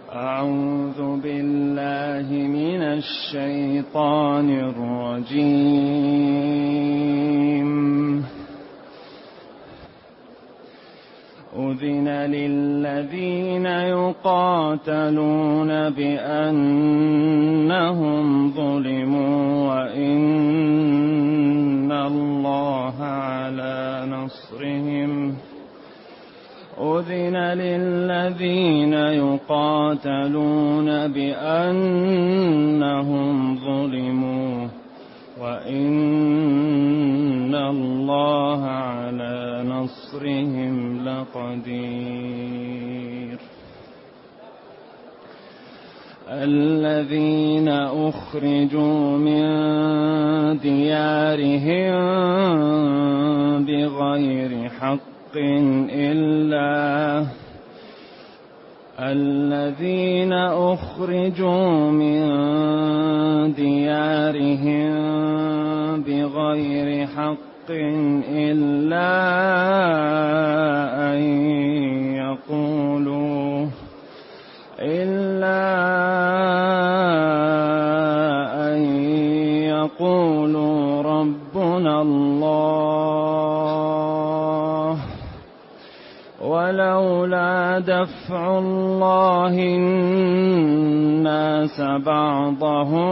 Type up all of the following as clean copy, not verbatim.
أعوذ بالله من الشيطان الرجيم. أذن للذين يقاتلون بأنهم ظلموا وإن الله على نصرهم أذن للذين يقاتلون بأنهم ظلموا وإن الله على نصرهم لقدير. الذين أخرجوا من ديارهم بغير حق الذين أخرجوا من ديارهم بغير حق إلا أن يقولوا ربنا الله ولولا دفع الله الناس بعضهم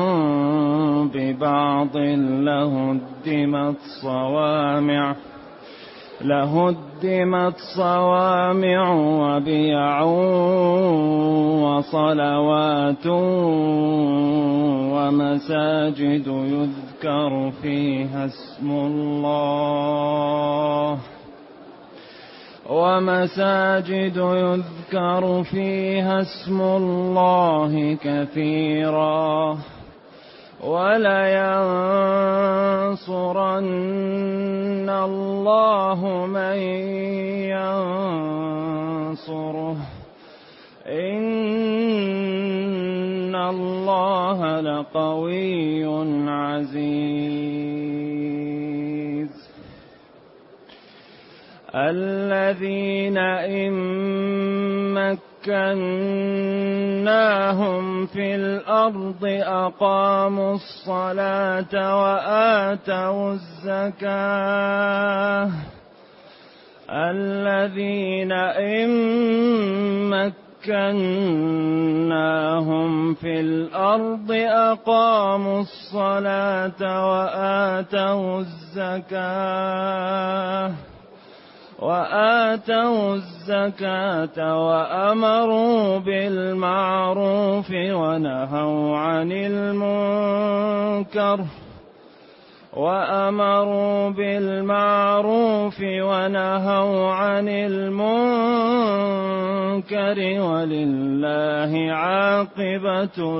ببعض لهدمت صوامع وبيع وصلوات ومساجد يذكر فيها اسم الله كثيرا ولينصرن الله من ينصره إن الله لقوي عزيز. الذين إن مكناهم في الأرض أقاموا الصلاة وآتوا الزكاة. الذين إن مكناهم في الأرض أقاموا الصلاة وآتوا الزكاة وأمروا بالمعروف ونهوا عن المنكر ولله عاقبة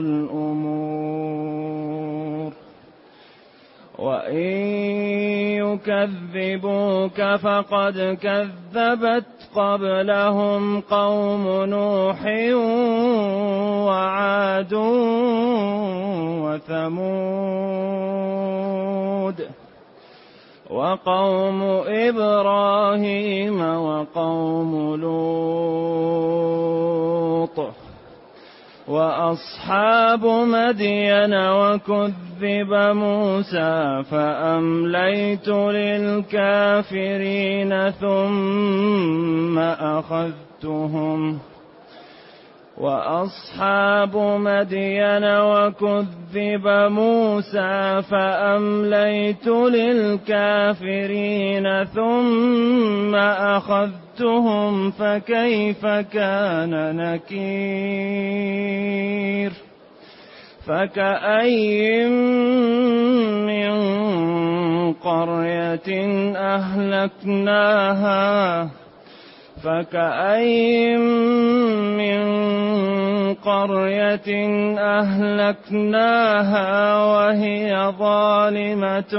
الأمور. وإن يكذبوك فقد كذبت قبلهم قوم نوح وعاد وثمود وقوم إبراهيم وقوم لوط وأصحاب مدين وكذب موسى فأمليت للكافرين ثم أخذتهم. وأصحاب مدين وكذب موسى فأمليت للكافرين ثم أخذتهم فكيف كان نكير. فكأي من قرية أهلكناها وهي ظالمة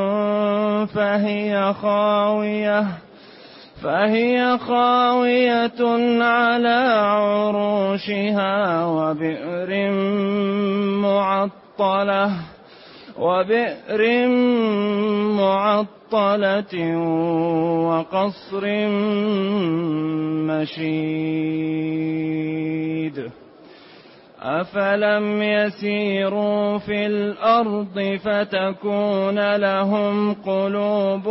فهي خاوية على عروشها وبئر معطلة وقصر مشيد. أفلم يسيروا في الأرض فتكون لهم قلوب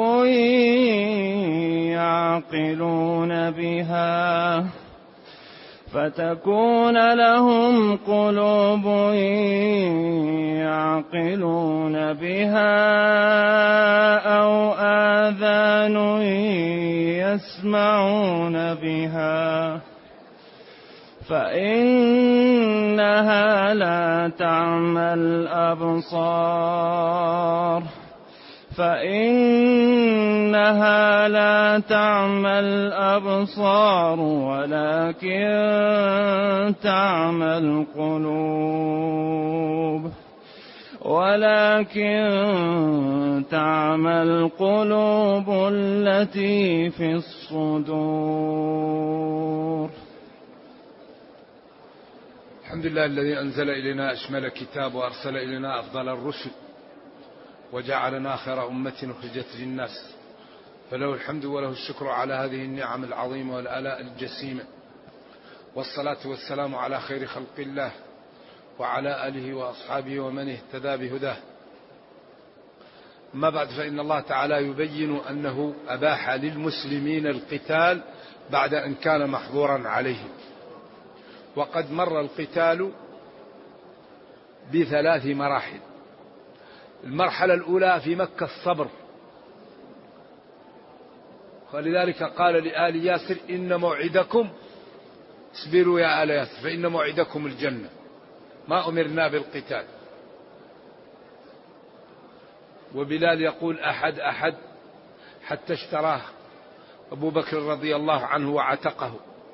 يعقلون بها أو آذان يسمعون بها فإنها لا تعمى الأبصار ولكن تعمى القلوب التي في الصدور. الحمد لله الذي أنزل إلينا أشمل كتاب وأرسل إلينا أفضل الرسل وجعلنا خير أمة أخرجت للناس، فله الحمد وله الشكر على هذه النعم العظيمة والآلاء الجسيمة، والصلاة والسلام على خير خلق الله وعلى آله وأصحابه ومن اهتدى بهداه. أما بعد، فإن الله تعالى يبين أنه أباح للمسلمين القتال بعد أن كان محظورا عليهم، وقد مر القتال ب3 مراحل. المرحلة الأولى في مكة الصبر، ولذلك قال لآل ياسر إن موعدكم، اصبروا يا آل ياسر فإن موعدكم الجنة، ما أمرنا بالقتال. وبلال يقول أحد أحد حتى اشتراه أبو بكر رضي الله عنه وعتقه،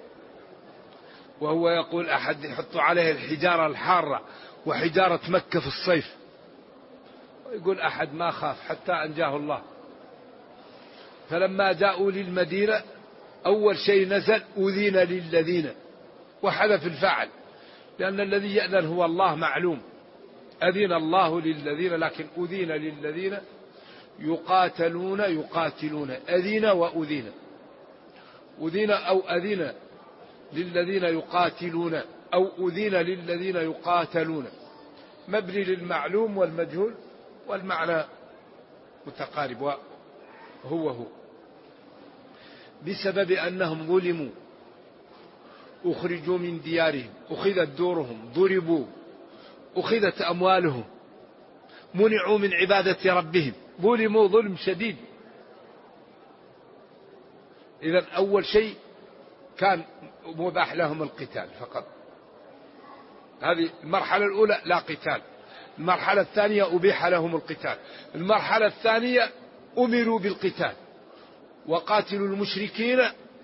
وهو يقول أحد يحط عليه الحجارة الحارة وحجارة مكة في الصيف، ويقول أحد ما خاف حتى أنجاه الله. فلما جاءوا للمدينة أول شيء نزل أذين للذين، وحذف الفاعل لأن الذي يأذن هو الله معلوم، أذن الله للذين، لكن أذين للذين يقاتلون أذين وأذين، أذين أو أذن للذين يقاتلون أو أذين للذين يقاتلون، مبني للمعلوم والمجهول والمعنى متقارب هو بسبب أنهم ظلموا، أخرجوا من ديارهم، أخذت دورهم، ضربوا، أخذت أموالهم، منعوا من عبادة ربهم، ظلموا ظلم شديد. إذن أول شيء كان مباح لهم القتال فقط، هذه المرحلة الأولى لا قتال. المرحلة الثانية أبيح لهم القتال. المرحلة الثانية أمروا بالقتال، وقاتلوا المشركين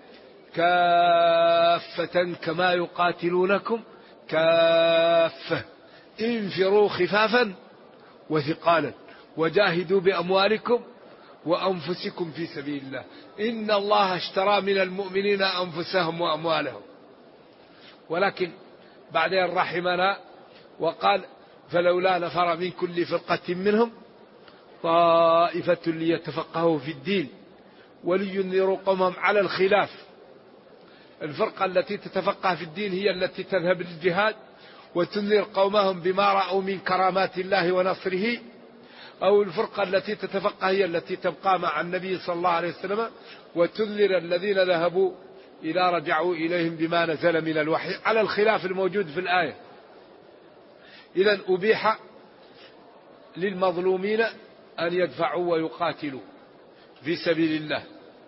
كافة كما يقاتلونكم كافة، انفروا خفافا وثقالا وجاهدوا بأموالكم وأنفسكم في سبيل الله، إن الله اشترى من المؤمنين أنفسهم وأموالهم. ولكن بعدين رحمنا وقال فلولا نفر من كل فرقة منهم طائفة ليتفقهوا في الدين ولينذروا قومهم على الخلاف. الفرقة التي تتفقه في الدين هي التي تذهب للجهاد وتنذر قومهم بما رأوا من كرامات الله ونصره، أو الفرقة التي تتفقه هي التي تبقى مع النبي صلى الله عليه وسلم وتنذر الذين ذهبوا إذا رجعوا إليهم بما نزل من الوحي، على الخلاف الموجود في الآية. إذن أبيح للمظلومين أن يدفعوا ويقاتلوا في سبيل الله،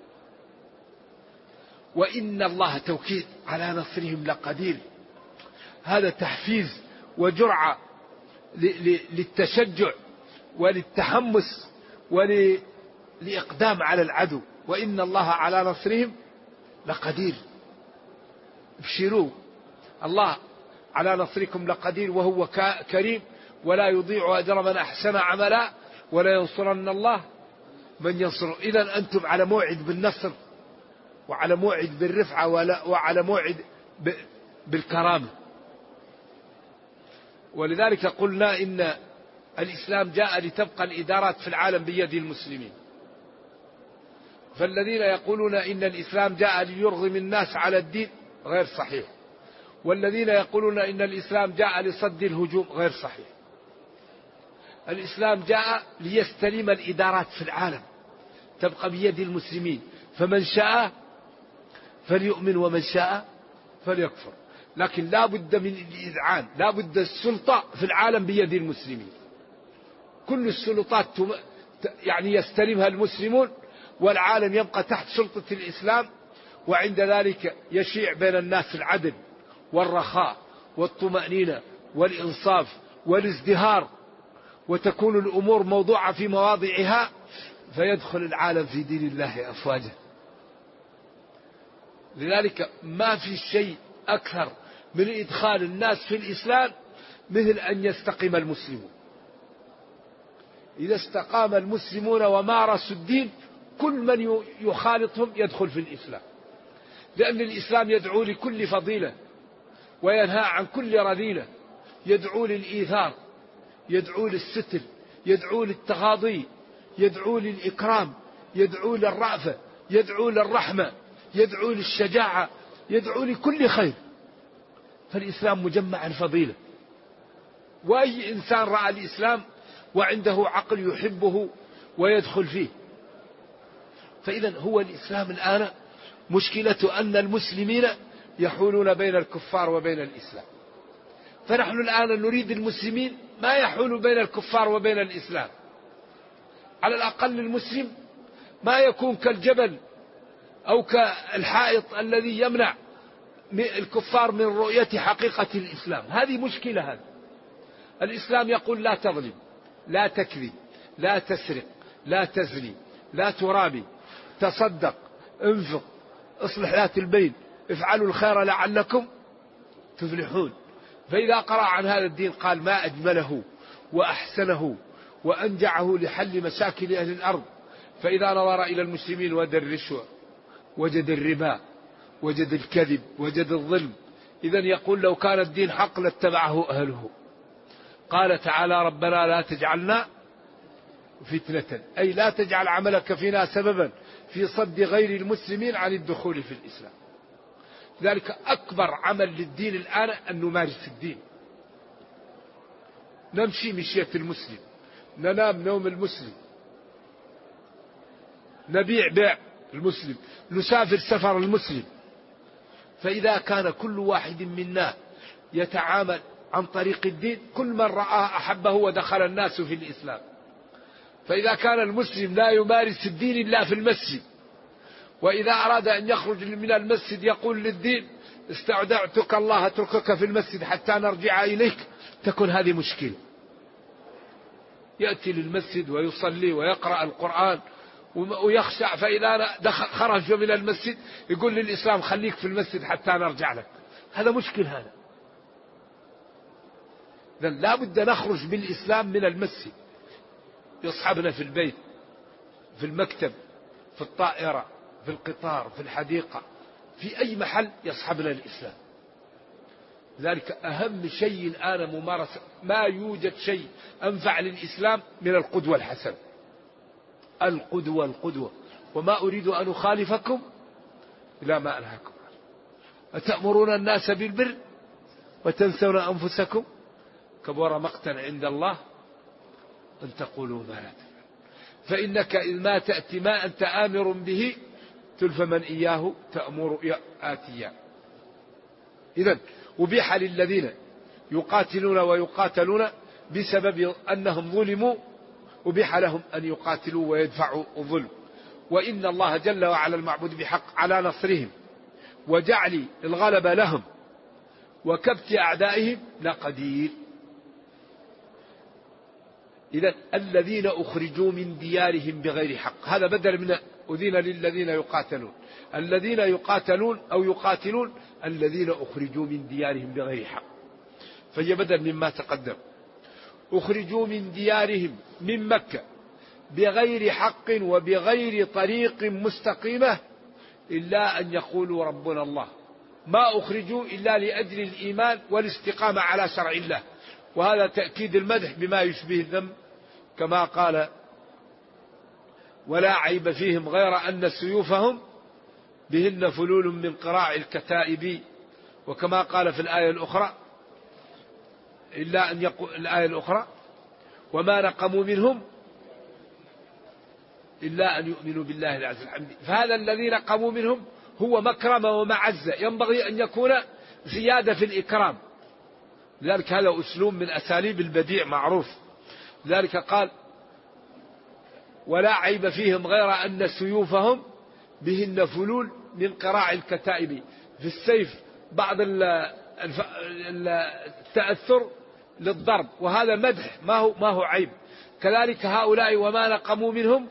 وإن الله توكيد على نصرهم لقدير. هذا تحفيز وجرعة للتشجع وللتحمس ولإقدام على العدو، وإن الله على نصرهم لقدير. ابشروا، الله على نصركم لقدير وهو كريم ولا يضيع أجر من أحسن عملا ولا ينصرن الله من ينصره. إذن أنتم على موعد بالنصر وعلى موعد بالرفعة وعلى موعد بالكرامة. ولذلك قلنا إن الإسلام جاء لتبقى الإدارات في العالم بيد المسلمين، فالذين يقولون إن الإسلام جاء ليرغم الناس على الدين غير صحيح. والذين يقولون إن الإسلام جاء لصد الهجوم غير صحيح. الإسلام جاء ليستلم الإدارات في العالم، تبقى بيد المسلمين، فمن شاء فليؤمن ومن شاء فليكفر، لكن لا بد من الإذعان، لا بد السلطة في العالم بيد المسلمين. كل السلطات يعني يستلمها المسلمون، والعالم يبقى تحت سلطة الإسلام، وعند ذلك يشيع بين الناس العدل والرخاء والطمأنينة والإنصاف والازدهار، وتكون الأمور موضوعة في مواضعها، فيدخل العالم في دين الله أفواجا. لذلك ما في شيء أكثر من إدخال الناس في الإسلام مثل أن يستقيم المسلمون. إذا استقام المسلمون ومارسوا الدين، كل من يخالطهم يدخل في الإسلام، لأن الإسلام يدعو لكل فضيلة وينهى عن كل رذيلة، يدعو للإيثار، يدعو للستر، يدعو للتغاضي، يدعو للإكرام، يدعو للرأفة، يدعو للرحمة، يدعو للشجاعة، يدعو لكل خير. فالإسلام مجمع الفضيلة، وأي إنسان رأى الإسلام وعنده عقل يحبه ويدخل فيه. فإذا هو الإسلام الآن مشكلة أن المسلمين يحولون بين الكفار وبين الإسلام، فنحن الآن نريد المسلمين ما يحول بين الكفار وبين الإسلام. على الأقل المسلم ما يكون كالجبل أو كالحائط الذي يمنع الكفار من رؤية حقيقة الإسلام. هذه مشكلة. هذا الإسلام يقول لا تظلم، لا تكذب، لا تسرق، لا تزني، لا ترابي، تصدق، انفق، اصلح ذات البين، افعلوا الخير لعلكم تفلحون. فإذا قرأ عن هذا الدين قال ما أجمله وأحسنه وأنجعه لحل مشاكل أهل الأرض. فإذا نظر إلى المسلمين وجد الرشوة، وجد الربا، وجد الكذب، وجد الظلم. إذن يقول لو كان الدين حق لاتبعه أهله. قال تعالى ربنا لا تجعلنا فتنة، أي لا تجعل عملك فينا سببا في صد غير المسلمين عن الدخول في الإسلام. ذلك أكبر عمل للدين الآن أن نمارس الدين، نمشي مشية المسلم، ننام نوم المسلم، نبيع بيع المسلم، نسافر سفر المسلم. فإذا كان كل واحد منا يتعامل عن طريق الدين، كل من رآه أحبه ودخل الناس في الإسلام. فإذا كان المسلم لا يمارس الدين إلا في المسجد، وإذا أراد أن يخرج من المسجد يقول للدين استودعتك الله أتركك في المسجد حتى نرجع إليك، تكون هذه مشكلة. يأتي للمسجد ويصلي ويقرأ القرآن ويخشع، فإذا خرج من المسجد يقول للإسلام خليك في المسجد حتى نرجع لك. هذا مشكل. هذا لا بد نخرج بالإسلام من المسجد، يصحبنا في البيت، في المكتب، في الطائرة، في القطار، في الحديقة، في أي محل يصحبنا الإسلام. ذلك أهم شيء الآن ممارسة. ما يوجد شيء أنفع للإسلام من القدوة الحسنة. القدوة. وما أريد أن أخالفكم إلى ما أنهاكم عنه. أتأمرون الناس بالبر وتنسون أنفسكم كبر مقتا عند الله أن تقولوا ما لا تفعلون. فإنك إذ ما تأتي ما أنت آمر به تلف من إياه تأمر آتيا. إذن أبيح للذين يقاتلون ويقاتلون بسبب أنهم ظلموا، أبيح لهم أن يقاتلوا ويدفعوا الظلم. وإن الله جل وعلا المعبود بحق على نصرهم وجعل الغلبة لهم وكبت أعدائهم لقدير. إذن الذين أخرجوا من ديارهم بغير حق، هذا بدل من أذين للذين يقاتلون. الذين يقاتلون أو يقاتلون الذين أخرجوا من ديارهم بغير حق، فهي بدل مما تقدم. أخرجوا من ديارهم من مكة بغير حق وبغير طريق مستقيمة إلا أن يقولوا ربنا الله. ما أخرجوا إلا لأجل الإيمان والاستقامة على شرع الله، وهذا تأكيد المدح بما يشبه الذم، كما قال ولا عيب فيهم غير أن سيوفهم بهن فلول من قراع الكتائب وكما قال في الآية الأخرى إلا أن يقول الآية الأخرى وما نقموا منهم إلا أن يؤمنوا بالله العزيز الحميد. فهذا الذي نقموا منهم هو مكرمة ومعزة، ينبغي أن يكون زيادة في الإكرام. لذلك هذا أسلوب من أساليب البديع معروف. لذلك قال ولا عيب فيهم غير أن سيوفهم بهن فلول من قراع الكتائب. في السيف بعض التأثر للضرب، وهذا مدح ما هو عيب. كذلك هؤلاء وما نقموا منهم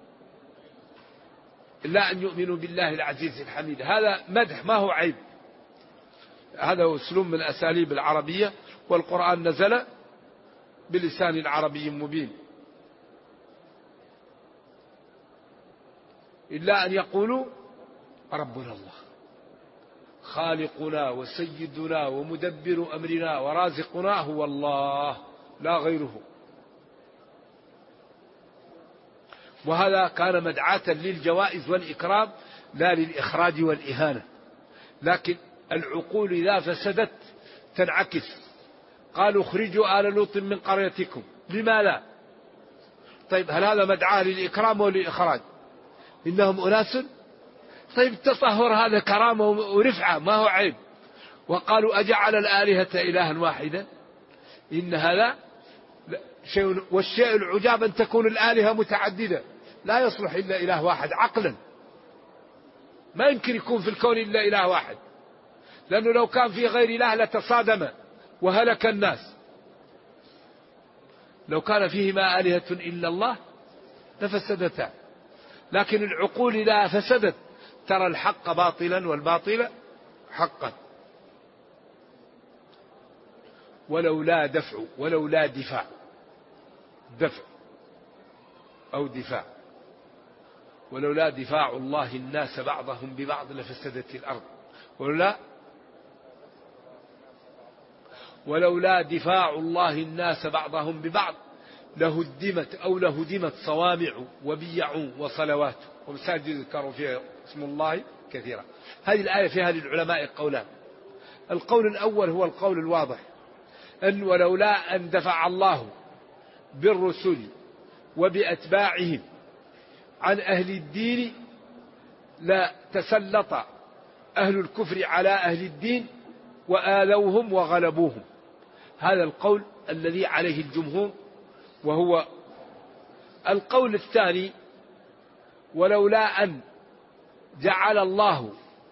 إلا أن يؤمنوا بالله العزيز الحميد، هذا مدح ما هو عيب. هذا أسلوب من أساليب العربية، والقرآن نزل بلسان عربي مبين. إلا أن يقولوا ربنا الله خالقنا وسيدنا ومدبر أمرنا ورازقنا هو الله لا غيره. وهذا كان مدعاة للجوائز والإكرام لا للإخراج والإهانة. لكن العقول إذا فسدت تنعكس. قالوا اخرجوا آل لوط من قريتكم، لماذا؟ طيب هل هذا مدعاة للإكرام وللإخراج؟ إنهم أناس. طيب التطهر هذا كرامة ورفعة ما هو عيب. وقالوا أجعل الآلهة إلها واحدا إن هذا شيء. والشيء العجاب أن تكون الآلهة متعددة، لا يصلح إلا إله واحد عقلا. ما يمكن يكون في الكون إلا إله واحد، لأنه لو كان في غير إله لتصادم وهلك الناس. لو كان فيهما آلهة إلا الله لفسدتا. لكن العقول إذا فسدت ترى الحق باطلا والباطل حقا. ولولا دفع أو دفاع ولولا دفاع الله الناس بعضهم ببعض لفسدت الأرض. ولولا دفاع الله الناس بعضهم ببعض لهدمت صوامع وبيع وصلوات ومساجد يذكر فيها اسم الله كثيرا. هذه الآية فيها للعلماء قولان. القول الأول هو القول الواضح، أن ولولا أن دفع الله بالرسل وبأتباعهم عن أهل الدين لتسلط أهل الكفر على أهل الدين وآذوهم وغلبوهم. هذا القول الذي عليه الجمهور. وهو القول الثاني ولولا أن جعل الله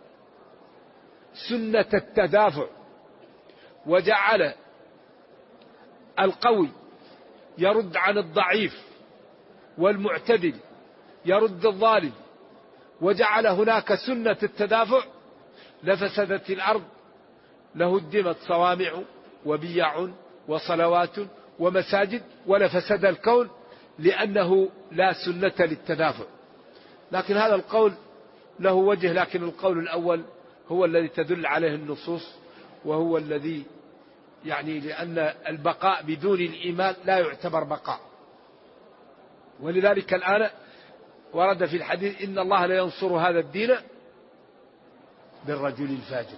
سنة التدافع وجعل القوي يرد عن الضعيف والمعتدل يرد الظالم، وجعل هناك سنة التدافع لفسدت الأرض لهدمت صوامع وبيع وصلوات ومساجد ولفسد الكون، لأنه لا سنة للتدافع. لكن هذا القول له وجه، لكن القول الأول هو الذي تدل عليه النصوص، وهو الذي يعني لأن البقاء بدون الإيمان لا يعتبر بقاء. ولذلك الآن ورد في الحديث إن الله لا ينصر هذا الدين بالرجل الفاجر.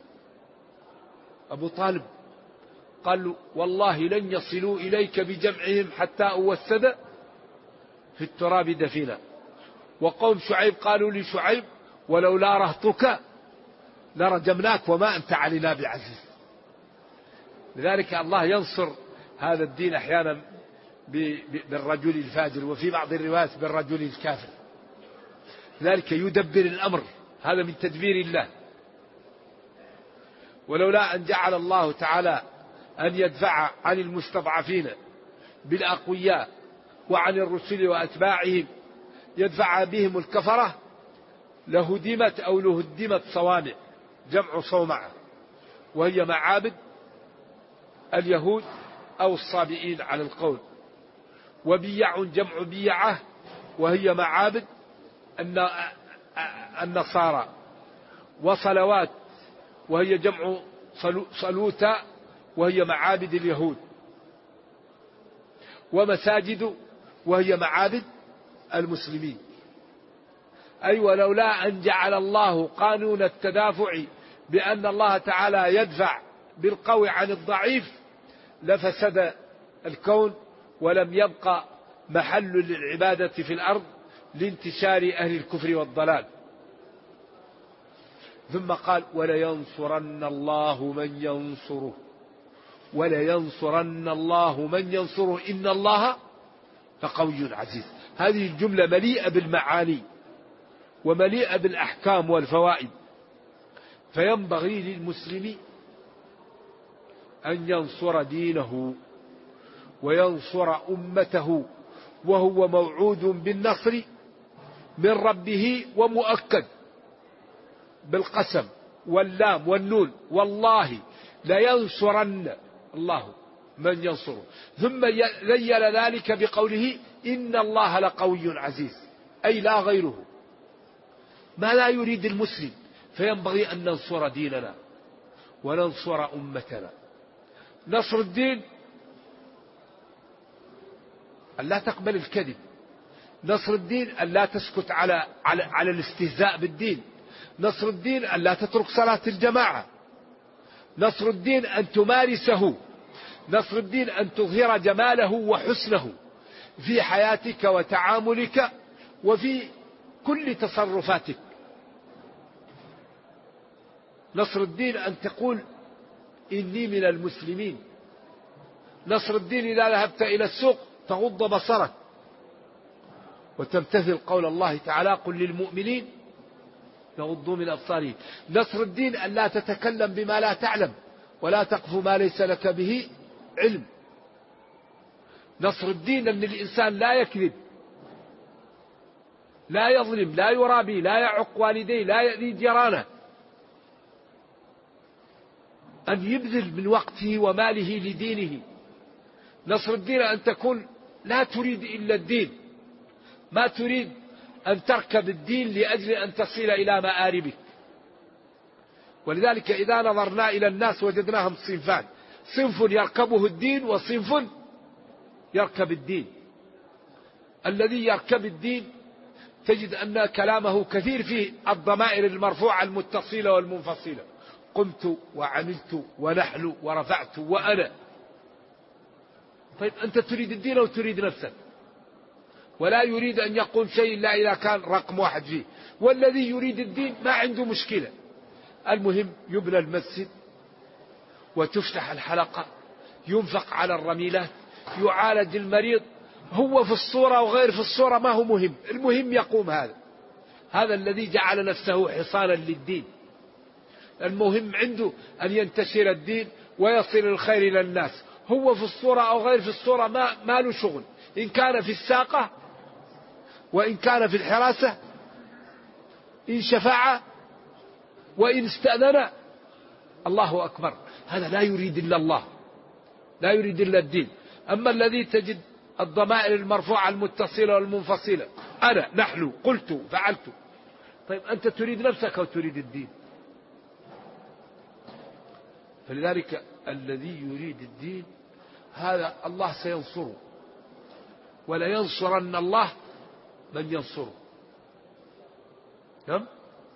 أبو طالب قال والله لن يصلوا إليك بجمعهم حتى أوسد في التراب دفينا. وقوم شعيب قالوا لشعيب ولولا رهطك لرجمناك وما أنت علينا بعزيز. لذلك الله ينصر هذا الدين أحيانا بالرجل الفاجر، وفي بعض الروايات بالرجل الكافر. ذلك يدبر الأمر، هذا من تدبير الله. ولولا أن جعل الله تعالى أن يدفع عن المستضعفين بالأقوياء وعن الرسل وأتباعهم يدفع بهم الكفرة لهدمت صوامع، جمع صومعة، وهي معابد اليهود أو الصابئين على القول. وبيع جمع بيعة، وهي معابد النصارى. وصلوات، وهي جمع صلوتا، وهي معابد اليهود. ومساجد، وهي معابد المسلمين. أي ولولا أن جعل الله قانون التدافع بأن الله تعالى يدفع بالقوي عن الضعيف لفسد الكون ولم يبقى محل للعبادة في الأرض لانتشار أهل الكفر والضلال. ثم قال ولينصرن الله من ينصره، ولينصرن الله من ينصره إن الله لقوي عزيز. هذه الجملة مليئة بالمعاني ومليئة بالأحكام والفوائد، فينبغي للمسلم أن ينصر دينه وينصر أمته، وهو موعود بالنصر من ربه ومؤكد بالقسم واللام والنون، والله لينصرن الله من ينصره. ثم ذيل ذلك بقوله إن الله لقوي عزيز، أي لا غيره. ما لا يريد المسلم، فينبغي أن ننصر ديننا وننصر أمتنا. نصر الدين أن لا تقبل الكذب، نصر الدين أن لا تسكت على الاستهزاء بالدين، نصر الدين أن لا تترك صلاة الجماعة، نصر الدين أن تمارسه، نصر الدين أن تظهر جماله وحسنه في حياتك وتعاملك وفي كل تصرفاتك. نصر الدين أن تقول إني من المسلمين. نصر الدين إذا ذهبت إلى السوق تغض بصرك وتمتثل قول الله تعالى قل للمؤمنين يغضوا من أبصارهم. نصر الدين أن لا تتكلم بما لا تعلم ولا تقف ما ليس لك به علم. نصر الدين أن الإنسان لا يكذب، لا يظلم، لا يرابي، لا يعق والديه، لا يأذي جيرانه، أن يبذل من وقته وماله لدينه. نصر الدين أن تكون لا تريد إلا الدين، ما تريد أن تركب الدين لأجل أن تصل إلى مآربك. ولذلك إذا نظرنا إلى الناس وجدناهم صنفان، صنف يركبه الدين وصنف يركب الدين. الذي يركب الدين تجد أن كلامه كثير فيه الضمائر المرفوعة المتصلة والمنفصلة، قمت وعملت ونحن ورفعت وأنا. طيب أنت تريد الدين أو تريد نفسك؟ ولا يريد أن يقول شيء إلا إذا كان رقم واحد فيه. والذي يريد الدين ما عنده مشكلة، المهم يبنى المسجد وتفتح الحلقة، ينفق على الرميلات، يعالج المريض، هو في الصورة وغير في الصورة ما هو مهم، المهم يقوم هذا الذي جعل نفسه حصانا للدين. المهم عنده أن ينتشر الدين ويصل الخير إلى الناس، هو في الصورة أو غير في الصورة ما له شغل، إن كان في الساقة وإن كان في الحراسة، إن شفع وإن استأذن. الله أكبر، هذا لا يريد إلا الله، لا يريد إلا الدين. أما الذي تجد الضمائر المرفوعة المتصلة والمنفصلة، أنا، نحن، قلت، فعلت. طيب أنت تريد نفسك أو تريد الدين؟ فلذلك الذي يريد الدين هذا الله سينصره، ولا ينصرن الله من ينصره. نعم.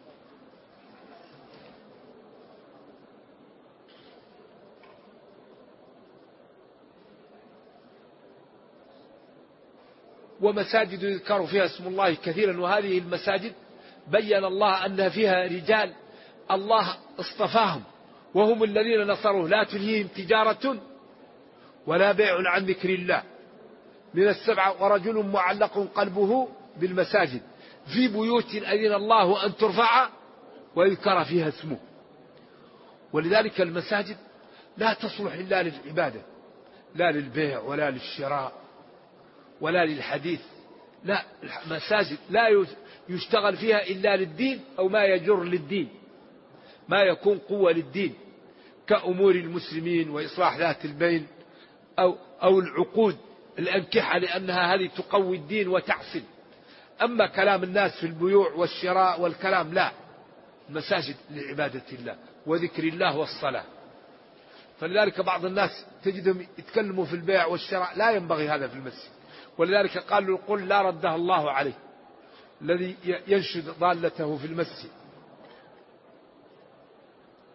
ومساجد يذكر فيها اسم الله كثيرا، وهذه المساجد بين الله أنها فيها رجال الله اصطفاهم وهم الذين نصروه، لا تلهيهم تجارة ولا بيع عن ذكر الله. من السبعة ورجل معلق قلبه بالمساجد في بيوت أذن الله أن ترفع ويذكر فيها اسمه. ولذلك المساجد لا تصلح إلا للعبادة، لا للبيع ولا للشراء ولا للحديث. لا، المساجد لا يشتغل فيها إلا للدين أو ما يجر للدين، ما يكون قوة للدين كأمور المسلمين وإصلاح ذات البين أو العقود الأنكحة، لأنها هذه تقوي الدين وتعصب. أما كلام الناس في البيوع والشراء والكلام لا، المساجد لعبادة الله وذكر الله والصلاة. فلذلك بعض الناس تجدهم يتكلموا في البيع والشراء، لا ينبغي هذا في المسجد. ولذلك قالوا قل لا ردها الله عليه الذي ينشد ضالته في المسجد.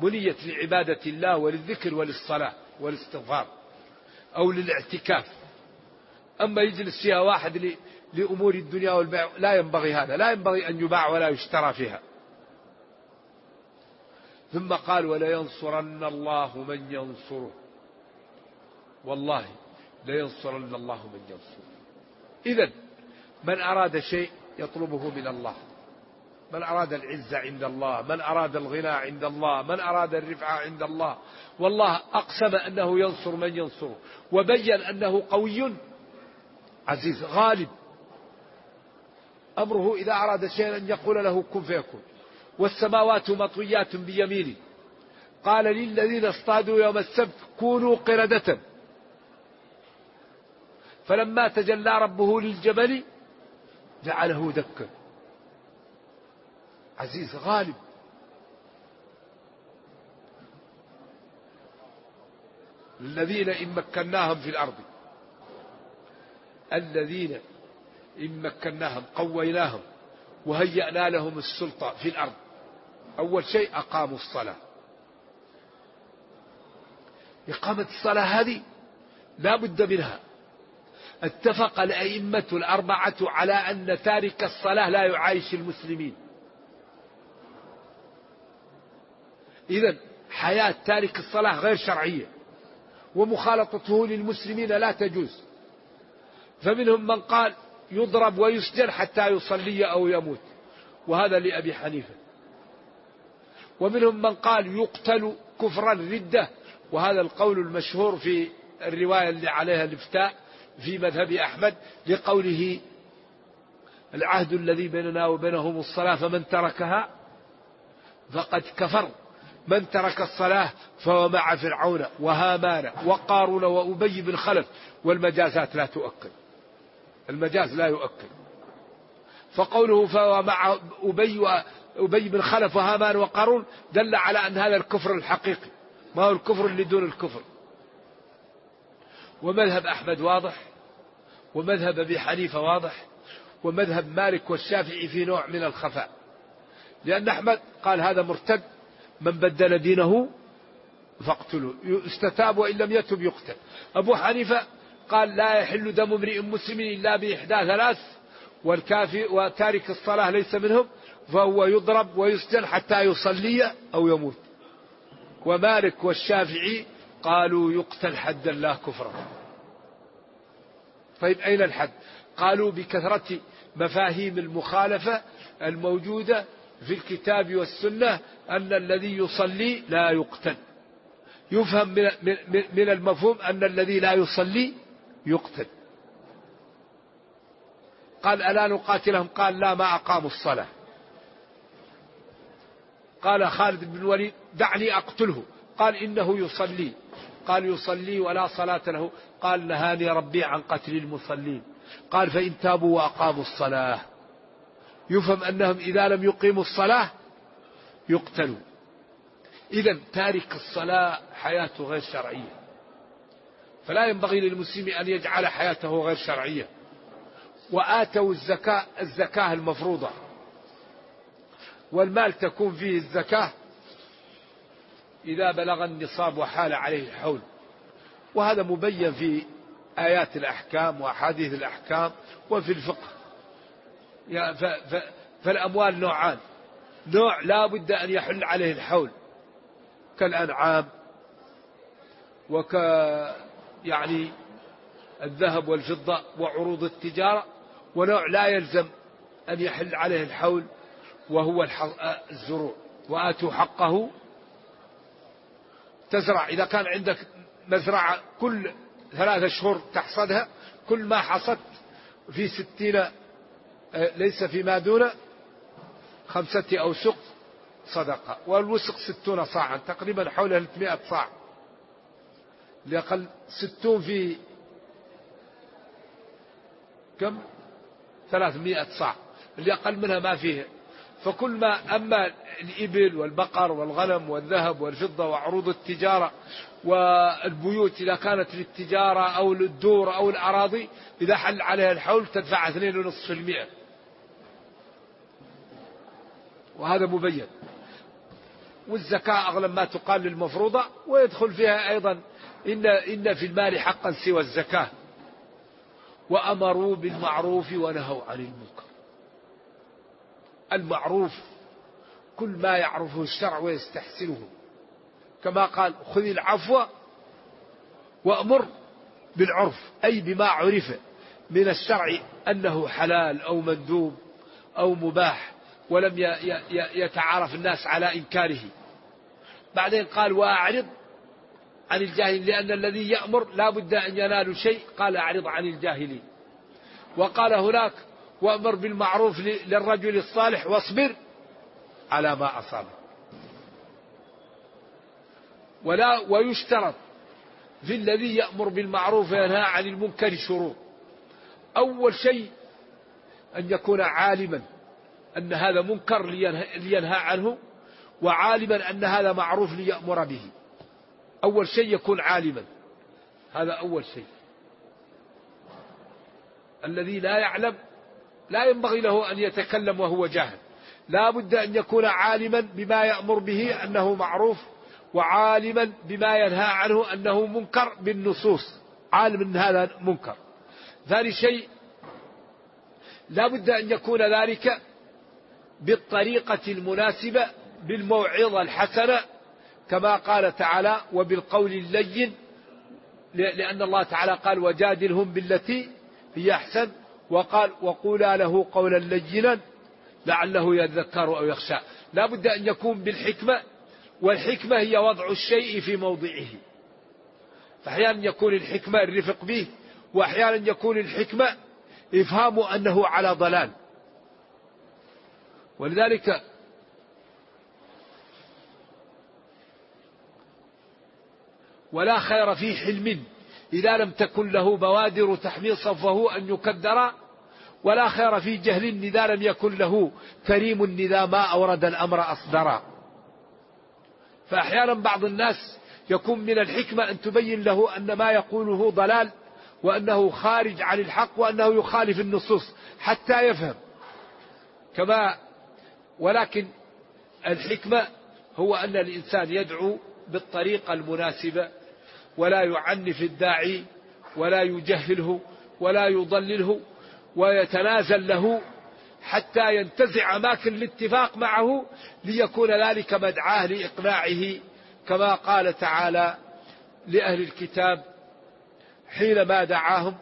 بنيت لعبادة الله وللذكر وللصلاة والاستغفار أو للاعتكاف. أما يجلس فيها واحد لأمور الدنيا والبيع لا ينبغي هذا، لا ينبغي أن يباع ولا يشترى فيها. ثم قال ولينصرن الله من ينصره، والله لينصرن الله من ينصره. إذن من أراد شيء يطلبه من الله، من أراد العزة عند الله، من أراد الغنى عند الله، من أراد الرفعة عند الله، والله أقسم أنه ينصر من ينصره، وبين أنه قوي عزيز غالب. أمره إذا أراد شيئا أن يقول له كن فيكون. والسماوات مطويات بيمينه، قال للذين اصطادوا يوم السبت كونوا قردة، فلما تجلى ربه للجبل جعله دكا. عزيز غالب. الذين إن مكناهم في الأرض، الذين إن مكناهم قويناهم وهيأنا لهم السلطة في الأرض. أول شيء أقاموا الصلاة. إقامة الصلاة هذه لا بد منها. اتفق الأئمة الأربعة على أن تارك الصلاة لا يعايش المسلمين. إذن حياة تارك الصلاة غير شرعية، ومخالطته للمسلمين لا تجوز. فمنهم من قال يضرب ويسجن حتى يصلي أو يموت، وهذا لأبي حنيفة. ومنهم من قال يقتل كفرا ردة، وهذا القول المشهور في الرواية اللي عليها الافتاء في مذهب أحمد، لقوله العهد الذي بيننا وبينهم الصلاة فمن تركها فقد كفر. من ترك الصلاة فهو مع فرعون وهامان وقارون وأبي بن خلف. والمجازات لا تؤكد، المجاز لا يؤكد. فقوله فهو مع أبي بن خلف وهامان وقارون دل على أن هذا الكفر الحقيقي، ما هو الكفر اللي دون الكفر. ومذهب أحمد واضح، ومذهب أبي حنيفة واضح، ومذهب مالك والشافعي في نوع من الخفاء، لأن أحمد قال هذا مرتد، من بدل دينه فاقتلوا، يستتاب وإن لم يتب يقتل. أبو حنيفة قال لا يحل دم امرئ مسلم إلا بإحدى ثلاث، والكافر وتارك الصلاة ليس منهم، فهو يضرب ويسجن حتى يصلي أو يموت. ومالك والشافعي قالوا يقتل حدا لا كفرا. طيب أين الحد؟ قالوا بكثرة مفاهيم المخالفة الموجودة في الكتاب والسنة أن الذي يصلي لا يقتل. يفهم من المفهوم أن الذي لا يصلي يقتل. قال ألا نقاتلهم؟ قال لا، ما أقاموا الصلاة. قال خالد بن الوليد دعني أقتله، قال إنه يصلي. قال يصلي ولا صلاة له؟ قال نهاني ربي عن قتل المصلين. قال فإن تابوا وأقاموا الصلاة. يفهم أنهم إذا لم يقيموا الصلاة يقتلوا. إذن تارك الصلاة حياته غير شرعية، فلا ينبغي للمسلم أن يجعل حياته غير شرعية. وآتوا الزكاة المفروضة، والمال تكون فيه الزكاة إذا بلغ النصاب وحال عليه الحول. وهذا مبين في آيات الأحكام وأحاديث الأحكام وفي الفقه. فالأموال نوعان: نوع لا بد أن يحل عليه الحول كالأنعام يعني الذهب والفضة وعروض التجارة، ونوع لا يلزم أن يحل عليه الحول وهو الزروع. وآتوا حقه. تزرع، إذا كان عندك مزرعة كل 3 أشهر تحصدها، كل ما حصدت في 60 ليس فيما دون 5 أوسق صدقة. والوسق 60 صاعا، تقريبا حول 300 صاع. لأقل 60 في كم؟ 300 صاع، اللي أقل منها ما فيه. فكل ما أما الإبل والبقر والغنم والذهب والفضة وعروض التجارة والبيوت إذا كانت للتجارة أو للدور أو الأراضي، إذا حل عليها الحول تدفع 2.5%. وهذا مبين. والزكاة أغلب ما تقال للمفروضة، ويدخل فيها أيضا إن في المال حقا سوى الزكاة. وأمروا بالمعروف ونهوا عن المنكر. المعروف كل ما يعرفه الشرع ويستحسنه، كما قال خذ العفو وأمر بالعرف، أي بما عرف من الشرع أنه حلال أو مندوب أو مباح، ولم يتعارف الناس على إنكاره. بعدين قال وأعرض عن الجاهلين، لأن الذي يأمر لا بد أن ينال شيء، قال أعرض عن الجاهلين. وقال هناك وأمر بالمعروف للرجل الصالح واصبر على ما أصابه. ويشترط في الذي يأمر بالمعروف وينهى عن المنكر شروط. أول شيء أن يكون عالما أن هذا منكر لينهى عنه، وعالما أن هذا معروف ليأمر به. أول شيء يكون عالما، هذا أول شيء. الذي لا يعلم لا ينبغي له أن يتكلم وهو جاهل، لا بد أن يكون عالما بما يأمر به أنه معروف، وعالما بما ينهى عنه أنه منكر بالنصوص، عالم أن هذا منكر. ثاني شيء لا بد أن يكون ذلك بالطريقة المناسبة بالموعظة الحسنة، كما قال تعالى وبالقول اللين، لأن الله تعالى قال وجادلهم بالتي هي أحسن، وقال وقولا له قولا لينا لعله يذكر أو يخشى. لا بد أن يكون بالحكمة، والحكمة هي وضع الشيء في موضعه. فأحيانا يكون الحكمة الرفق به، وأحيانا يكون الحكمة إفهام أنه على ضلال. ولذلك ولا خير في حلم إذا لم تكن له بوادر تحمي صفه أن يكدر، ولا خير في جهل إذا لم يكن له كريم إذا ما أورد الأمر أصدرا. فأحيانا بعض الناس يكون من الحكمة أن تبين له أن ما يقوله ضلال، وأنه خارج عن الحق، وأنه يخالف النصوص حتى يفهم. ولكن الحكمة هو أن الإنسان يدعو بالطريقة المناسبة، ولا يعنف الداعي، ولا يجهله، ولا يضلله، ويتنازل له حتى ينتزع أماكن الاتفاق معه، ليكون ذلك مدعاه لإقناعه، كما قال تعالى لأهل الكتاب حينما دعاهم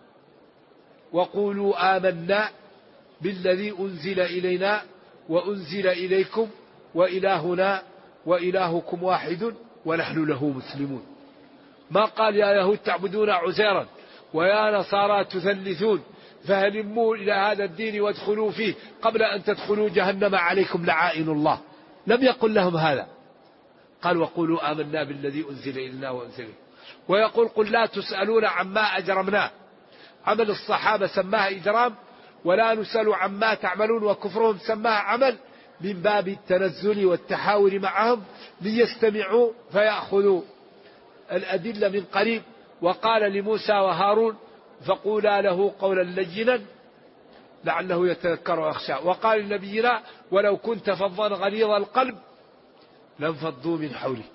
وقولوا آمنا بالذي أنزل إلينا وأنزل إليكم وإلهنا وإلهكم واحد ونحن له مسلمون. ما قال يا يهود تعبدون عزيرا ويا نصارى تثلثون فهلموا إلى هذا الدين وادخلوا فيه قبل أن تدخلوا جهنم عليكم لعائن الله. لم يقل لهم هذا، قال وقولوا آمنا بالذي أنزل إلينا وأنزل إليكم. ويقول قل لا تسألون عما أجرمنا. عمل الصحابة سماها إجرام، ولا نسأل عما تعملون، وكفرهم سماها عمل، من باب التنزل والتحاور معهم ليستمعوا فيأخذوا الأدلة من قريب. وقال لموسى وهارون فقولا له قولا لينا لعله يتذكر ويخشى. وقال لنبينا ولو كنت فظا غليظ القلب لانفضوا من حولك.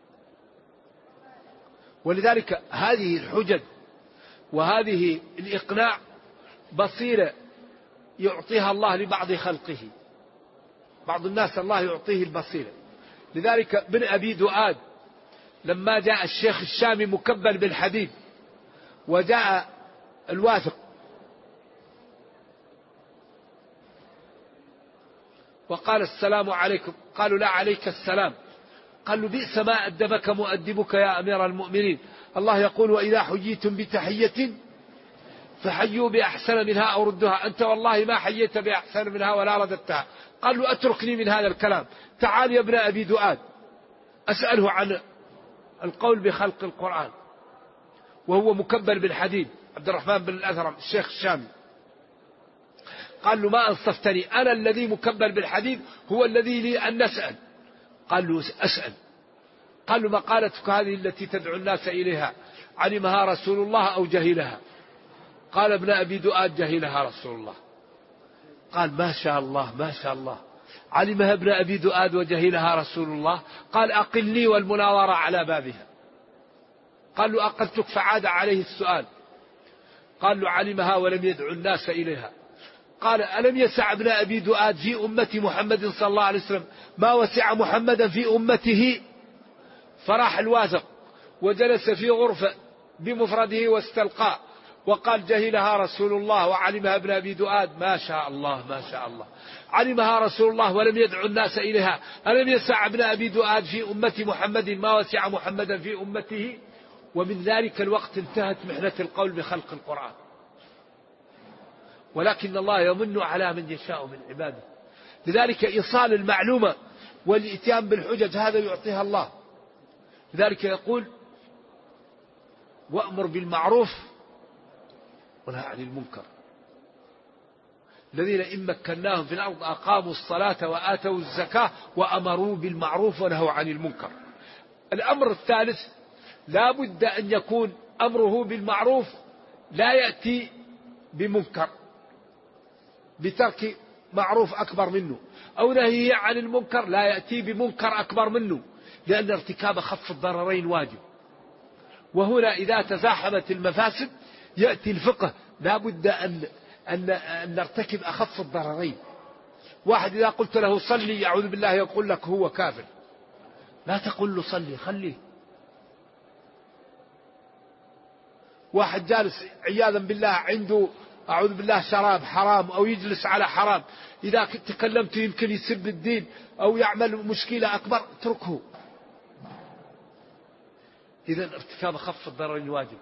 ولذلك هذه الحجج وهذه الإقناع بصيرة يعطيها الله لبعض خلقه. بعض الناس الله يعطيه البصيرة. لذلك ابن أبي دؤاد لما جاء الشيخ الشامي مكبل بالحديد، وجاء الواثق وقال السلام عليكم، قالوا لا عليك السلام. قالوا بئس ما أدبك مؤدبك يا أمير المؤمنين، الله يقول وإذا حييتم بتحية فحيوا بأحسن منها أو ردها، أنت والله ما حييت بأحسن منها ولا رددتها. قالوا أتركني من هذا الكلام، تعال يا ابن أبي دؤاد أسأله عن القول بخلق القرآن، وهو مكبل بالحديد. عبد الرحمن بن الأثرم الشيخ الشامي قال له ما أنصفتني، أنا الذي مكبل بالحديد هو الذي لي أن نسأل. قال له أسأل. قال له مقالتك هذه التي تدعو الناس إليها علمها رسول الله أو جهلها؟ قال ابن أبي دؤاد جهلها رسول الله. قال ما شاء الله ما شاء الله، علمها ابن أبي دؤاد وجهلها رسول الله. قال أقلني والمناظرة على بابها. قال له أقلتك فعاد عليه السؤال. قال له علمها ولم يدعو الناس إليها. قال ألم يسع ابن أبي دؤاد في أمة محمد صلى الله عليه وسلم ما وسع محمدا في أمته؟ فراح الوازق وجلس في غرفة بمفرده واستلقى وقال جهلها رسول الله وعلمها ابن أبي دؤاد. ما شاء الله ما شاء الله، علمها رسول الله ولم يدعو الناس إليها. ألم يسع ابن أبي دؤاد في أمة محمد ما وسع محمدا في أمته؟ ومن ذلك الوقت انتهت محنة القول بخلق القرآن. ولكن الله يمن على من يشاء من عباده. لذلك إيصال المعلومة والإتيان بالحجج هذا يعطيها الله. لذلك يقول وأمر بالمعروف ونهى عن المنكر. الذين إن مكناهم في الأرض أقاموا الصلاة وآتوا الزكاة وأمروا بالمعروف ونهوا عن المنكر. الأمر الثالث لا بد أن يكون أمره بالمعروف لا يأتي بمنكر بترك معروف أكبر منه، أو نهيه عن المنكر لا يأتي بمنكر أكبر منه، لأن ارتكاب خف الضررين واجب. وهنا إذا تزاحمت المفاسد يأتي الفقه لا بد أن نرتكب أخف الضررين. واحد إذا قلت له صلي يعوذ بالله يقول لك هو كافر، لا تقول له صلي خليه. واحد جالس عياذا بالله عنده أعوذ بالله شراب حرام أو يجلس على حرام، إذا تكلمت يمكن يسب الدين أو يعمل مشكلة أكبر، اتركه. إذن ارتكاب خف الضررين واجب.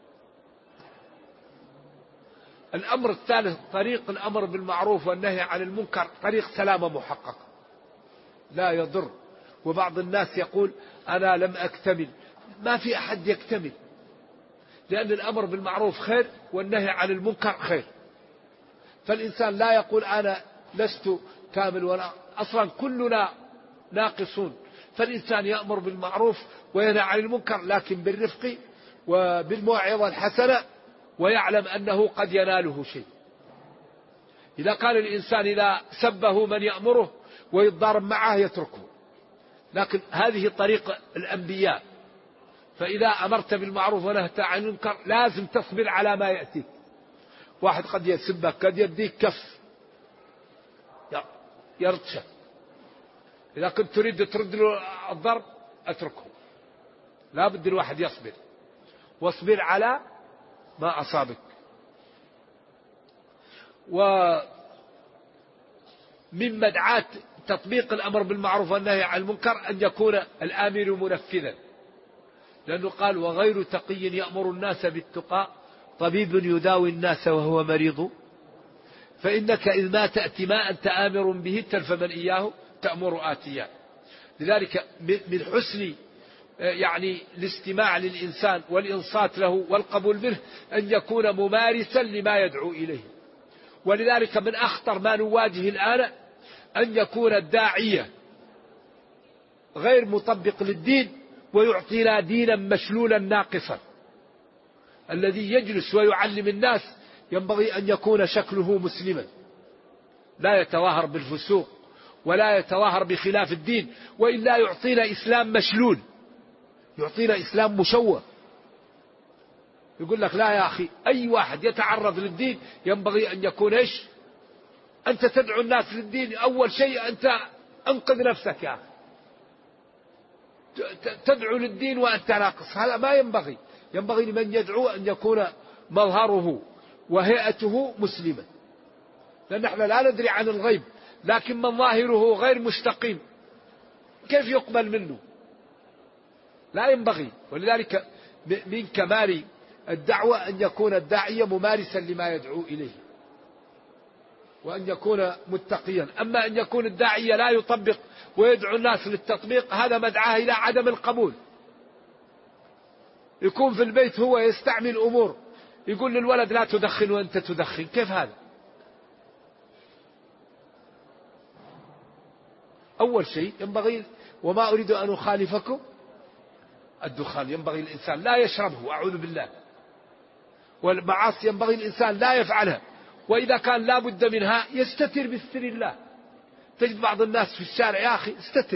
الأمر الثالث طريق الأمر بالمعروف والنهي عن المنكر طريق سلامة محققة لا يضر. وبعض الناس يقول أنا لم أكتمل. ما في أحد يكتمل، لأن الأمر بالمعروف خير والنهي عن المنكر خير. فالإنسان لا يقول أنا لست كامل، ولا أصلا كلنا ناقصون. فالإنسان يأمر بالمعروف وينهى عن المنكر لكن بالرفق وبالموعظة الحسنة، ويعلم أنه قد يناله شيء. إذا كان الإنسان إذا سبه من يأمره ويتضارب معه يتركه، لكن هذه طريق الأنبياء. فإذا أمرت بالمعروف ونهت عن المنكر لازم تصبر على ما يأتيك. واحد قد يسبك قد يديك كف يرتشك، إذا كنت تريد ترد له الضرب أتركه. لا بد الواحد يصبر، واصبر على ما أصابك. ومن مدعاة تطبيق الأمر بالمعروف والنهي عن المنكر أن يكون الآمر منفذا، لأنه قال وغير تقي يأمر الناس بالتقى طبيب يداوي الناس وهو مريض، فإنك إذ ما تأتي ما أنت آمر به تلف من إياه تأمر آتيا. لذلك من حسن يعني الاستماع للإنسان والإنصات له والقبول منه أن يكون ممارسا لما يدعو إليه. ولذلك من أخطر ما نواجه الآن أن يكون الداعية غير مطبق للدين ويعطينا دينا مشلولا ناقصا. الذي يجلس ويعلم الناس ينبغي أن يكون شكله مسلما، لا يتظاهر بالفسوق ولا يتظاهر بخلاف الدين، وإلا يعطينا إسلام مشلول، يعطينا إسلام مشوه. يقول لك لا يا أخي، أي واحد يتعرض للدين ينبغي أن يكون إيش؟ أنت تدعو الناس للدين، أول شيء أنت أنقذ نفسك يا أخي. تدعو للدين وأنت ناقص، هذا ما ينبغي. ينبغي لمن يدعو أن يكون مظهره وهيئته مسلمة، لأن احنا لا ندري عن الغيب، لكن من ظاهره غير مستقيم كيف يقبل منه؟ لا ينبغي. ولذلك من كمال الدعوة أن يكون الداعية ممارسا لما يدعو إليه، وأن يكون متقيا. أما أن يكون الداعية لا يطبق ويدعو الناس للتطبيق، هذا مدعاه إلى عدم القبول. يكون في البيت هو يستعمل أمور، يقول للولد لا تدخن وأنت تدخن، كيف هذا؟ أول شيء ينبغي وما أريد أن أخالفكم الدخان، ينبغي الإنسان لا يشربه أعوذ بالله. والمعاصي ينبغي الإنسان لا يفعلها، وإذا كان لا بد منها يستتر بستر الله. تجد بعض الناس في الشارع يا أخي استتر،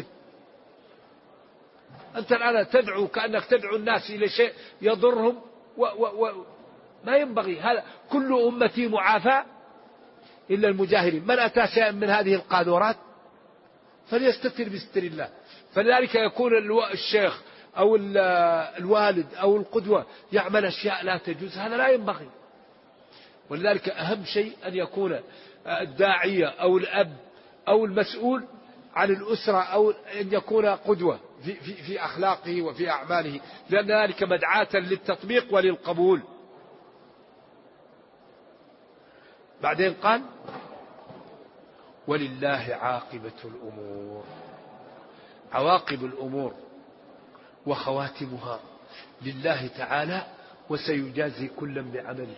أنت الآن تدعو كأنك تدعو الناس إلى شيء يضرهم ما ينبغي. هذا كل أمتي معافى إلا المجاهرين. من أتى شيئا من هذه القاذورات فليستتر بستر الله. فلذلك يكون الشيخ أو الوالد أو القدوة يعمل أشياء لا تجوز، هذا لا ينبغي. ولذلك أهم شيء أن يكون الداعية أو الأب أو المسؤول عن الأسرة أو أن يكون قدوة في أخلاقه وفي أعماله، لأن ذلك مدعاة للتطبيق وللقبول. بعدين قال ولله عاقبة الأمور. عواقب الأمور وخواتمها لله تعالى، وسيجازي كلا بعمله.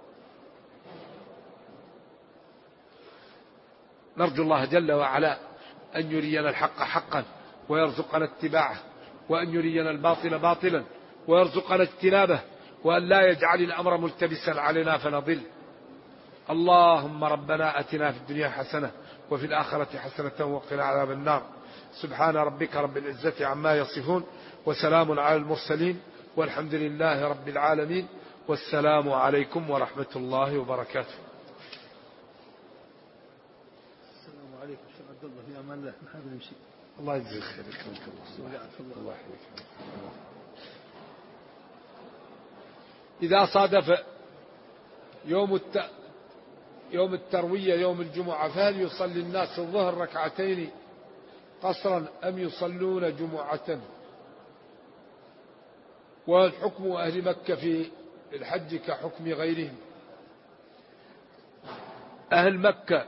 نرجو الله جل وعلا أن يرينا الحق حقا ويرزقنا اتباعه، وأن يرينا الباطل باطلا ويرزقنا اجتنابه، وأن لا يجعل الأمر ملتبسا علينا فنضل. اللهم ربنا أتنا في الدنيا حسنة وفي الآخرة حسنة وقنا عذاب النار. سبحان ربك رب العزة عما يصفون، وسلام على المرسلين، والحمد لله رب العالمين، والسلام عليكم ورحمة الله وبركاته. السلام عليكم شيخ عبد الله، في امان الله. نحن نمشي. الله يجزيك خير. الله يحييك. إذا صادف يوم التروية يوم الجمعة، فهل يصلي الناس الظهر ركعتين قصرا أم يصلون جمعة؟ والحكم أهل مكة في الحج كحكم غيرهم. أهل مكة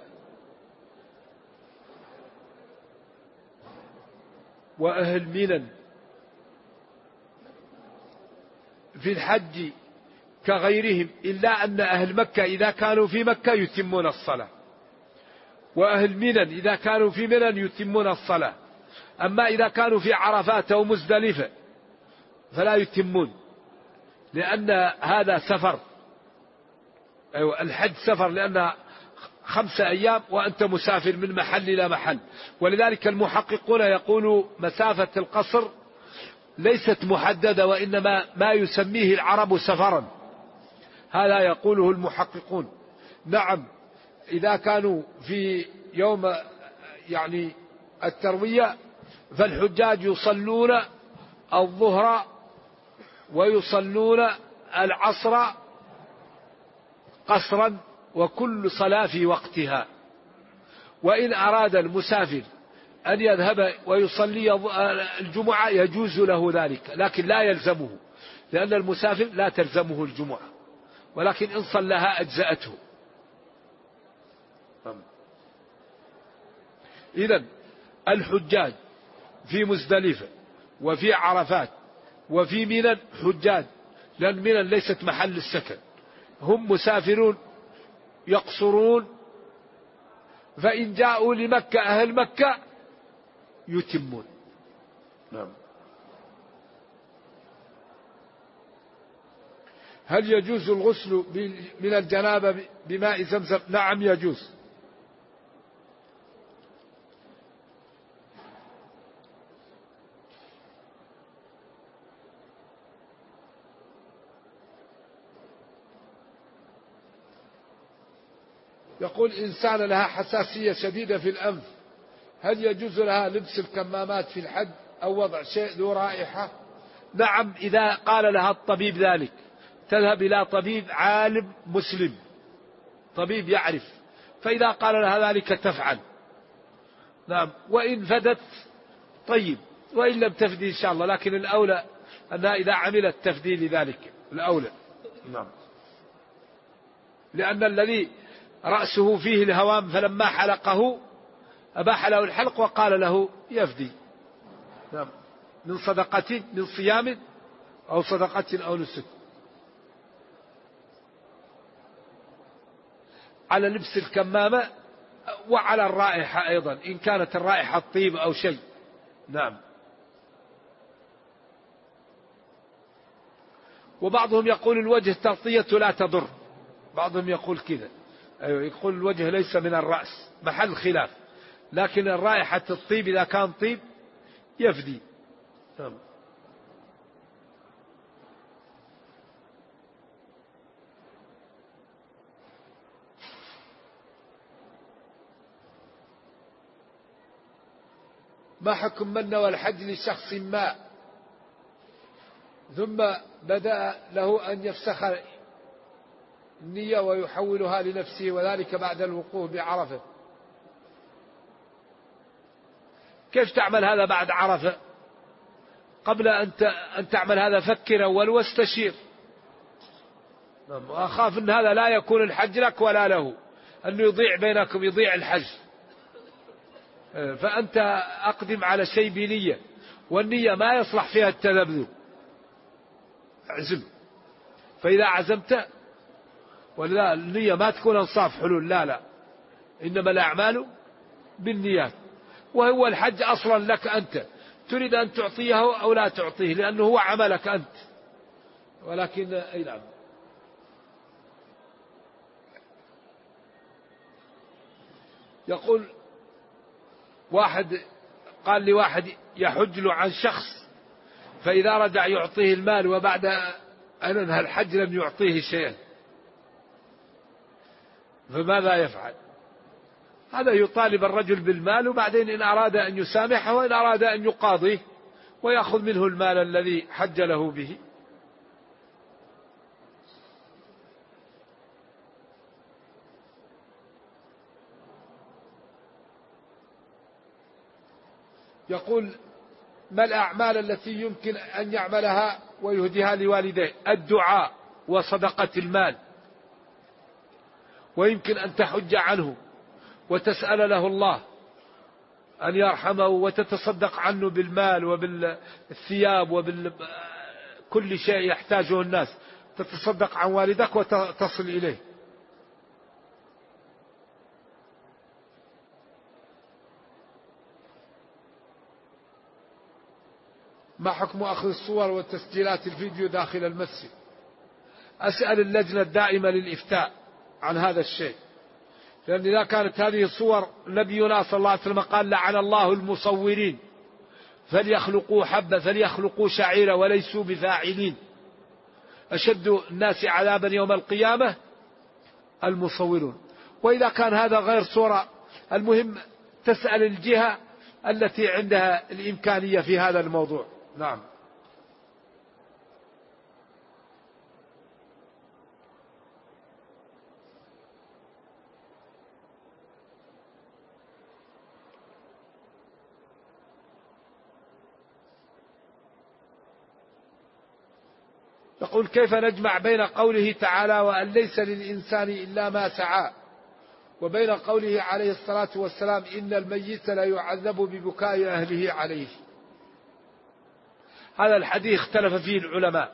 وأهل منى في الحج كغيرهم، إلا أن أهل مكة إذا كانوا في مكة يتمون الصلاة، وأهل منى إذا كانوا في منى يتمون الصلاة. أما إذا كانوا في عرفات أو مزدلفة فلا يتمون، لأن هذا سفر. أيوة الحج سفر، لأن 5 أيام وأنت مسافر من محل إلى محل. ولذلك المحققون يقولوا مسافة القصر ليست محددة، وإنما ما يسميه العرب سفرا، هذا يقوله المحققون. نعم إذا كانوا في يوم يعني التروية فالحجاج يصلون الظهر ويصلون العصر قصرا، وكل صلاة في وقتها. وإن أراد المسافر أن يذهب ويصلي الجمعة يجوز له ذلك، لكن لا يلزمه، لأن المسافر لا تلزمه الجمعة، ولكن إن صلىها أجزأته. إذن الحجاج في مزدلفة وفي عرفات وفي منى حجاج، لأن منى ليست محل السكن، هم مسافرون يقصرون. فإن جاءوا لمكة أهل مكة يتمون. نعم. هل يجوز الغسل من الجنابة بماء زمزم؟ نعم يجوز. يقول إنسان لها حساسية شديدة في الأنف، هل يجوز لها لبس الكمامات في الحج أو وضع شيء ذو رائحة؟ نعم إذا قال لها الطبيب ذلك، تذهب إلى طبيب عالم مسلم، طبيب يعرف، فإذا قال لها ذلك تفعل. نعم. وإن فدت طيب، وإن لم تفدي إن شاء الله، لكن الأولى أنها إذا عملت تفدي لذلك الأولى. نعم. لأن الذي رأسه فيه الهوام فلما حلقه أباح له الحلق وقال له يفدي. نعم. من صدقة، من صيام أو صدقة أو نسك. على لبس الكمامة وعلى الرائحة أيضا، إن كانت الرائحة طيب أو شيء. نعم. وبعضهم يقول الوجه تغطية لا تضر، بعضهم يقول كذا، أيوة يقول الوجه ليس من الرأس، محل خلاف، لكن الرائحة الطيب إذا كان طيب يفدي. نعم. ما حكم من نوى الحج لشخص ما ثم بدأ له أن يفسخ النية ويحولها لنفسه وذلك بعد الوقوف بعرفة؟ كيف تعمل هذا بعد عرفة؟ قبل أن تعمل هذا فكر أول واستشير. وأخاف أن هذا لا يكون الحج لك ولا له، أنه يضيع بينكم، يضيع الحج. فأنت أقدم على شيء بنية، والنية ما يصلح فيها التذبذب. اعزم، فإذا عزمت ولا النية ما تكون أنصاف حلول، لا، إنما الأعمال بالنيات. وهو الحج أصلا لك أنت، تريد أن تعطيه أو لا تعطيه، لأنه هو عملك أنت. ولكن أي نعم. يقول واحد قال لي واحد يحج له عن شخص، فإذا رجع يعطيه المال وبعد أن انهى الحج لم يعطيه شيئا، فماذا يفعل؟ هذا يطالب الرجل بالمال، وبعدين إن أراد أن يسامحه وإن أراد أن يقاضيه ويأخذ منه المال الذي حج له به. يقول ما الأعمال التي يمكن أن يعملها ويهديها لوالديه؟ الدعاء وصدقة المال، ويمكن أن تحج عنه وتسأل له الله أن يرحمه وتتصدق عنه بالمال وبالثياب وبكل شيء يحتاجه الناس، تتصدق عن والدك وتصل إليه. ما حكم أخذ الصور وتسجيلات الفيديو داخل المسجد؟ أسأل اللجنة الدائمة للإفتاء عن هذا الشيء، لأن إذا كانت هذه الصور، نبينا صلى الله عليه وسلم قال لعن الله المصورين فليخلقوا حبة فليخلقوا شعيرة وليسوا بفاعلين. أشد الناس عذابا يوم القيامة المصورون. وإذا كان هذا غير صورة، المهم تسأل الجهة التي عندها الإمكانية في هذا الموضوع. نعم. يقول كيف نجمع بين قوله تعالى وأن ليس للإنسان إلا ما سعى، وبين قوله عليه الصلاة والسلام إن الميت لا يعذب ببكاء أهله عليه؟ هذا الحديث اختلف فيه العلماء،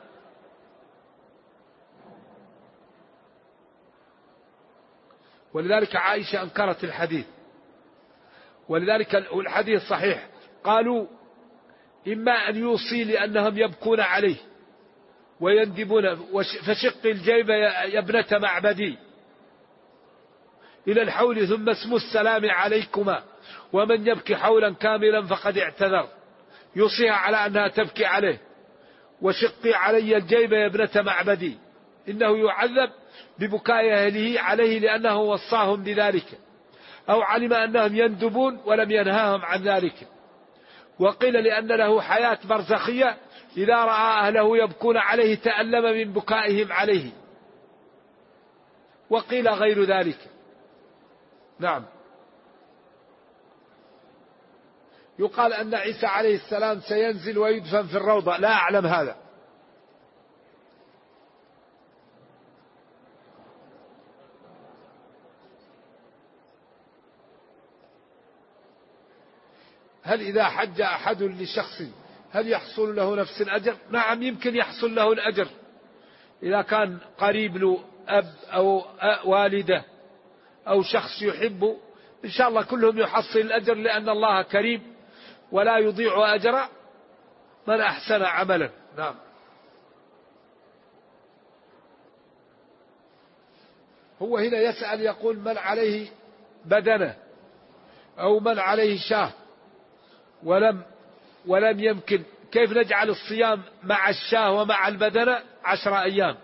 ولذلك عائشة أنكرت الحديث، ولذلك الحديث صحيح. قالوا إما أن يوصي لأنهم يبكون عليه ويندبون، فشق الجيب يا ابنة معبدي إلى الحول ثم اسم السلام عليكما، ومن يبكي حولا كاملا فقد اعتذر. يوصيها على أنها تبكي عليه، وشقي علي الجيب يا ابنة معبدي، إنه يعذب ببكاء أهله عليه لأنه وصاهم بذلك، أو علم أنهم يندبون ولم ينهاهم عن ذلك. وقيل لأن له حياة برزخية، إذا رأى أهله يبكون عليه تألم من بكائهم عليه. وقيل غير ذلك. نعم. يقال أن عيسى عليه السلام سينزل ويدفن في الروضة، لا أعلم هذا. هل إذا حج أحد لشخص هل يحصل له نفس الأجر؟ نعم، يمكن يحصل له الأجر إذا كان قريب له أب أو والدة أو شخص يحبه، إن شاء الله كلهم يحصل الأجر، لأن الله كريم ولا يضيع أجر من أحسن عملا. نعم. هو هنا يسأل يقول من عليه بدنه أو من عليه شاه ولم يمكن، كيف نجعل الصيام مع الشاه ومع البدنة 10 أيام؟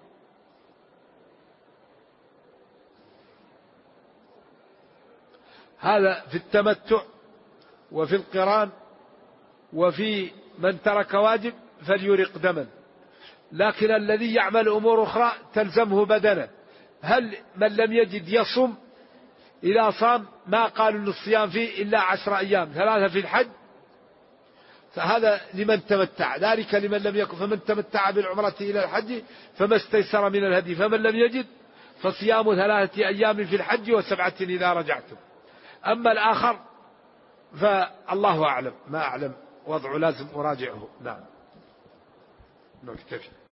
هذا في التمتع وفي القران، وفي من ترك واجب فليرق دما. لكن الذي يعمل أمور أخرى تلزمه بدنه، هل من لم يجد يصوم؟ إذا صام ما قالوا أن الصيام فيه إلا 10 أيام، 3 في الحج، فهذا لمن تمتع، ذلك لمن لم يكن. فمن تمتع بالعمرة إلى الحج فما استيسر من الهدي، فمن لم يجد فصيام 3 أيام في الحج و7 إذا رجعتم. أما الآخر فالله أعلم، ما أعلم وضعه، لازم أراجعه. نعم نكتفي.